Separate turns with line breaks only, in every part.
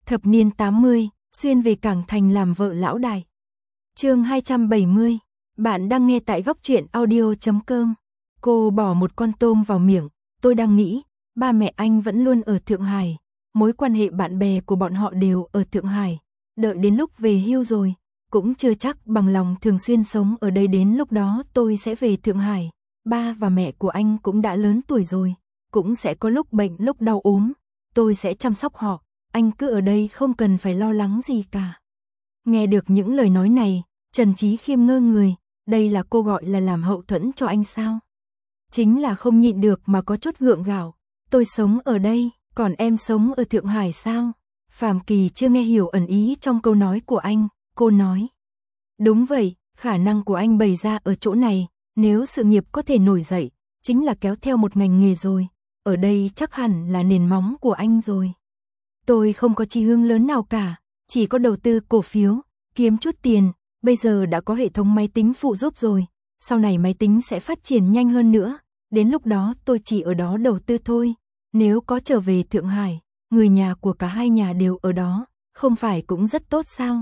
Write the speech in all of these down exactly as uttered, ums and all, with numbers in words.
Thập niên tám mươi, xuyên về Cảng Thành làm vợ lão đại. Chương hai trăm bảy mươi. Bạn đang nghe tại góc truyện audio chấm com. Cô bỏ một con tôm vào miệng, tôi đang nghĩ, ba mẹ anh vẫn luôn ở Thượng Hải, mối quan hệ bạn bè của bọn họ đều ở Thượng Hải, đợi đến lúc về hưu rồi, cũng chưa chắc bằng lòng thường xuyên sống ở đây, đến lúc đó tôi sẽ về Thượng Hải, ba và mẹ của anh cũng đã lớn tuổi rồi, cũng sẽ có lúc bệnh lúc đau ốm, tôi sẽ chăm sóc họ, anh cứ ở đây không cần phải lo lắng gì cả. Nghe được những lời nói này, Trần Chí Khiêm ngơ người, đây là cô gọi là làm hậu thuẫn cho anh sao? Chính là không nhịn được mà có chút gượng gạo, tôi sống ở đây, còn em sống ở Thượng Hải sao? Phạm Kỳ chưa nghe hiểu ẩn ý trong câu nói của anh, cô nói. Đúng vậy, khả năng của anh bày ra ở chỗ này, nếu sự nghiệp có thể nổi dậy, chính là kéo theo một ngành nghề rồi, ở đây chắc hẳn là nền móng của anh rồi. Tôi không có chí hướng lớn nào cả, chỉ có đầu tư cổ phiếu, kiếm chút tiền, bây giờ đã có hệ thống máy tính phụ giúp rồi, sau này máy tính sẽ phát triển nhanh hơn nữa, đến lúc đó tôi chỉ ở đó đầu tư thôi, nếu có trở về Thượng Hải, người nhà của cả hai nhà đều ở đó, không phải cũng rất tốt sao?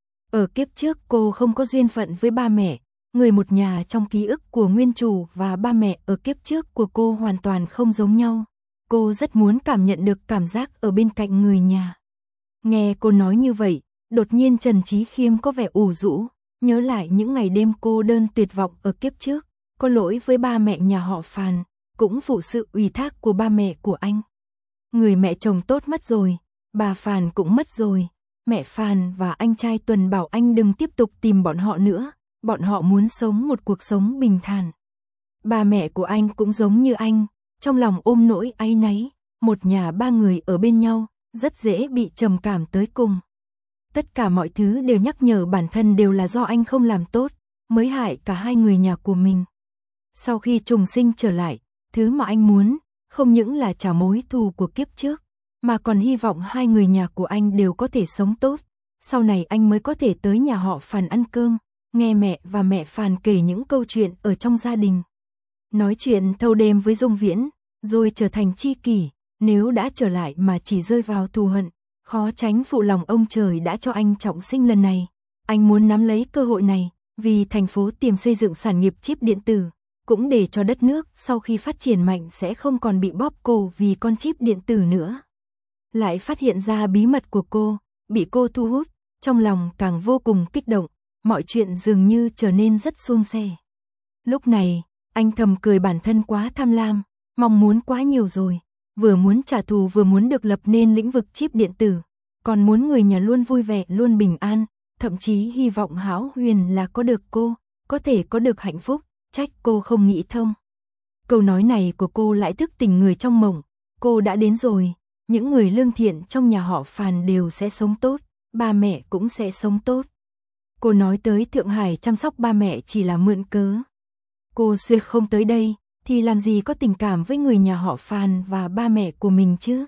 Ở kiếp trước cô không có duyên phận với ba mẹ, người một nhà trong ký ức của nguyên chủ và ba mẹ ở kiếp trước của cô hoàn toàn không giống nhau. Cô rất muốn cảm nhận được cảm giác ở bên cạnh người nhà. Nghe cô nói như vậy, đột nhiên Trần Chí Khiêm có vẻ ủ rũ, nhớ lại những ngày đêm cô đơn tuyệt vọng ở kiếp trước, có lỗi với ba mẹ nhà họ Phàn, cũng phụ sự ủy thác của ba mẹ của anh. Người mẹ chồng tốt mất rồi, bà Phàn cũng mất rồi, mẹ Phàn và anh trai Tuần bảo anh đừng tiếp tục tìm bọn họ nữa, bọn họ muốn sống một cuộc sống bình thản. Ba mẹ của anh cũng giống như anh, trong lòng ôm nỗi áy náy, một nhà ba người ở bên nhau, rất dễ bị trầm cảm tới cùng. Tất cả mọi thứ đều nhắc nhở bản thân đều là do anh không làm tốt, mới hại cả hai người nhà của mình. Sau khi trùng sinh trở lại, thứ mà anh muốn, không những là trả mối thù của kiếp trước, mà còn hy vọng hai người nhà của anh đều có thể sống tốt, sau này anh mới có thể tới nhà họ Phàn ăn cơm, nghe mẹ và mẹ Phàn kể những câu chuyện ở trong gia đình. Nói chuyện thâu đêm với Dung Viễn, rồi trở thành tri kỷ, nếu đã trở lại mà chỉ rơi vào thù hận, khó tránh phụ lòng ông trời đã cho anh trọng sinh lần này. Anh muốn nắm lấy cơ hội này, vì thành phố tiềm xây dựng sản nghiệp chip điện tử, cũng để cho đất nước sau khi phát triển mạnh sẽ không còn bị bóp cổ vì con chip điện tử nữa. Lại phát hiện ra bí mật của cô, bị cô thu hút, trong lòng càng vô cùng kích động, mọi chuyện dường như trở nên rất suôn sẻ. Lúc này, anh thầm cười bản thân quá tham lam, mong muốn quá nhiều rồi, vừa muốn trả thù vừa muốn được lập nên lĩnh vực chip điện tử, còn muốn người nhà luôn vui vẻ luôn bình an, thậm chí hy vọng hão huyền là có được cô, có thể có được hạnh phúc, trách cô không nghĩ thông. Câu nói này của cô lại thức tỉnh người trong mộng, cô đã đến rồi, những người lương thiện trong nhà họ Phàn đều sẽ sống tốt, ba mẹ cũng sẽ sống tốt. Cô nói tới Thượng Hải chăm sóc ba mẹ chỉ là mượn cớ. Cô xưa không tới đây, thì làm gì có tình cảm với người nhà họ Phàn và ba mẹ của mình chứ?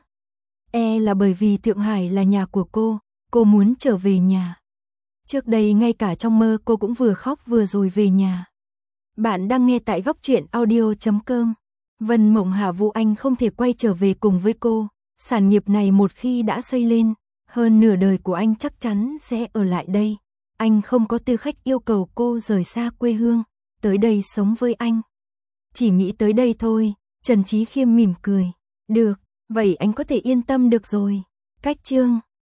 E là bởi vì Thượng Hải là nhà của cô, cô muốn trở về nhà. Trước đây ngay cả trong mơ cô cũng vừa khóc vừa rồi về nhà. Bạn đang nghe tại góc truyện audio chấm com. Vân Mộng Hạ Vũ Anh không thể quay trở về cùng với cô, sản nghiệp này một khi đã xây lên, hơn nửa đời của anh chắc chắn sẽ ở lại đây. Anh không có tư cách yêu cầu cô rời xa quê hương, tới đây sống với anh. Chỉ nghĩ tới đây thôi, Trần Chí Khiêm mỉm cười. Được, vậy anh có thể yên tâm được rồi. Cách chương